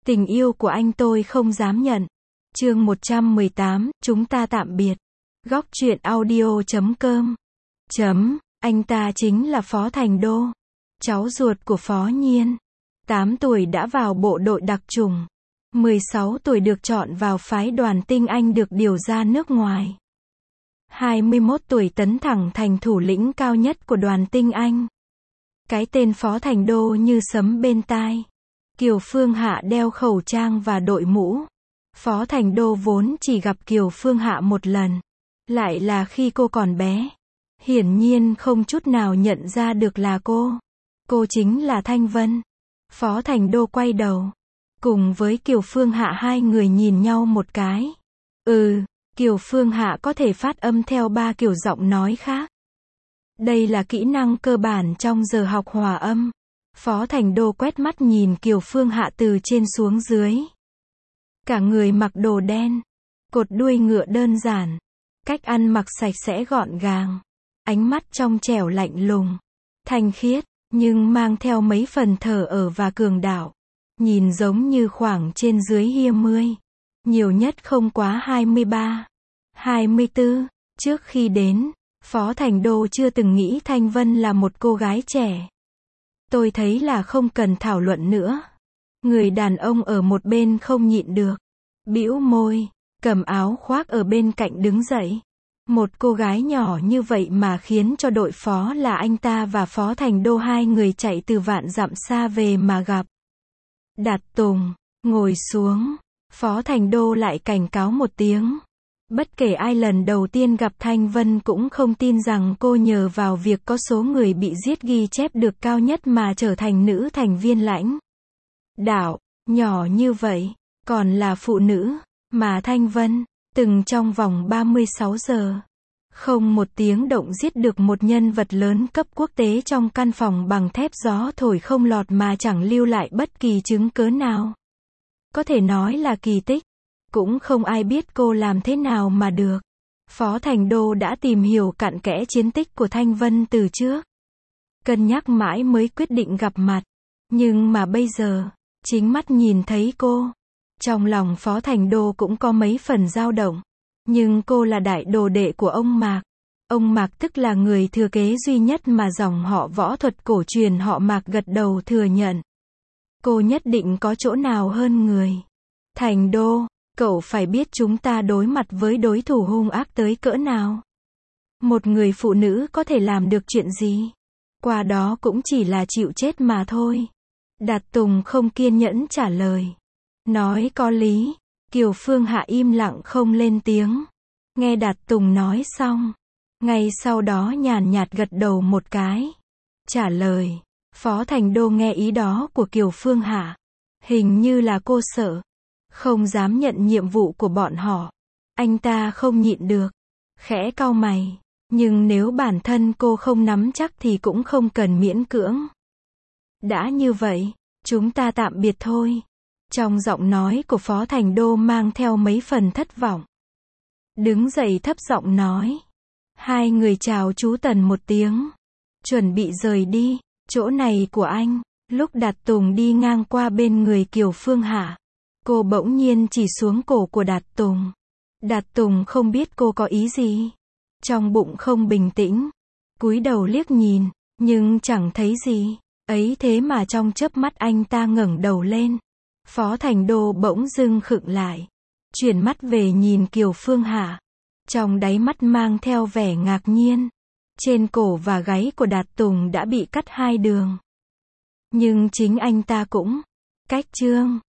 Tình yêu của anh tôi không dám nhận. Chương 118, chúng ta tạm biệt. Góc truyện audio.com. Anh ta chính là Phó Thành Đô, cháu ruột của Phó Nhiên. 8 tuổi đã vào bộ đội đặc chủng. 16 tuổi được chọn vào phái đoàn tinh Anh được điều ra nước ngoài. 21 tuổi tấn thẳng thành thủ lĩnh cao nhất của đoàn tinh Anh. Cái tên Phó Thành Đô như sấm bên tai. Kiều Phương Hạ đeo khẩu trang và đội mũ. Phó Thành Đô vốn chỉ gặp Kiều Phương Hạ một lần. Lại là khi cô còn bé. Hiển nhiên không chút nào nhận ra được là cô. Cô chính là Thanh Vân. Phó Thành Đô quay đầu. Cùng với Kiều Phương Hạ hai người nhìn nhau một cái. Kiều Phương Hạ có thể phát âm theo 3 kiểu giọng nói khác. Đây là kỹ năng cơ bản trong giờ học hòa âm. Phó Thành Đô quét mắt nhìn Kiều Phương Hạ từ trên xuống dưới. Cả người mặc đồ đen. Cột đuôi ngựa đơn giản. Cách ăn mặc sạch sẽ gọn gàng. Ánh mắt trong trẻo lạnh lùng. Thanh khiết, nhưng mang theo mấy phần thờ ơ và cường đạo. Nhìn giống như khoảng trên dưới 20. Nhiều nhất không quá 23, 24. Trước khi đến, Phó Thành Đô chưa từng nghĩ Thanh Vân là một cô gái trẻ. Tôi thấy là không cần thảo luận nữa. Người đàn ông ở một bên không nhịn được. Bĩu môi, cầm áo khoác ở bên cạnh đứng dậy. Một cô gái nhỏ như vậy mà khiến cho đội phó là anh ta và Phó Thành Đô hai người chạy từ vạn dặm xa về mà gặp. Đạt Tùng, ngồi xuống. Phó Thành Đô lại cảnh cáo một tiếng. Bất kể ai lần đầu tiên gặp Thanh Vân cũng không tin rằng cô nhờ vào việc có số người bị giết ghi chép được cao nhất mà trở thành nữ thành viên lãnh đạo, nhỏ như vậy, còn là phụ nữ, mà Thanh Vân, từng trong vòng 36 giờ, không một tiếng động giết được một nhân vật lớn cấp quốc tế trong căn phòng bằng thép gió thổi không lọt mà chẳng lưu lại bất kỳ chứng cớ nào. Có thể nói là kỳ tích. Cũng không ai biết cô làm thế nào mà được. Phó Thành Đô đã tìm hiểu cặn kẽ chiến tích của Thanh Vân từ trước. Cân nhắc mãi mới quyết định gặp mặt. Nhưng mà bây giờ, chính mắt nhìn thấy cô. Trong lòng Phó Thành Đô cũng có mấy phần dao động. Nhưng cô là đại đồ đệ của ông Mạc. Ông Mạc tức là người thừa kế duy nhất mà dòng họ võ thuật cổ truyền họ Mạc gật đầu thừa nhận. Cô nhất định có chỗ nào hơn người. Thành Đô, cậu phải biết chúng ta đối mặt với đối thủ hung ác tới cỡ nào. Một người phụ nữ có thể làm được chuyện gì? Qua đó cũng chỉ là chịu chết mà thôi. Đạt Tùng không kiên nhẫn trả lời. Nói có lý. Kiều Phương Hạ im lặng không lên tiếng. Nghe Đạt Tùng nói xong. Ngay sau đó nhàn nhạt gật đầu một cái. Trả lời. Phó Thành Đô nghe ý đó của Kiều Phương Hạ. Hình như là cô sợ. Không dám nhận nhiệm vụ của bọn họ. Anh ta không nhịn được. Khẽ cau mày. Nhưng nếu bản thân cô không nắm chắc thì cũng không cần miễn cưỡng. Đã như vậy, chúng ta tạm biệt thôi. Trong giọng nói của Phó Thành Đô mang theo mấy phần thất vọng. Đứng dậy thấp giọng nói. Hai người chào chú Tần một tiếng. Chuẩn bị rời đi. Chỗ này của anh. Lúc Đạt Tùng đi ngang qua bên người Kiều Phương Hạ. Cô bỗng nhiên chỉ xuống cổ của Đạt Tùng. Đạt Tùng không biết cô có ý gì. Trong bụng không bình tĩnh. Cúi đầu liếc nhìn, nhưng chẳng thấy gì. Ấy thế mà trong chớp mắt anh ta ngẩng đầu lên. Phó Thành Đô bỗng dưng khựng lại. Chuyển mắt về nhìn Kiều Phương Hạ. Trong đáy mắt mang theo vẻ ngạc nhiên. Trên cổ và gáy của Đạt Tùng đã bị cắt 2 đường. Nhưng chính anh ta cũng cách chương.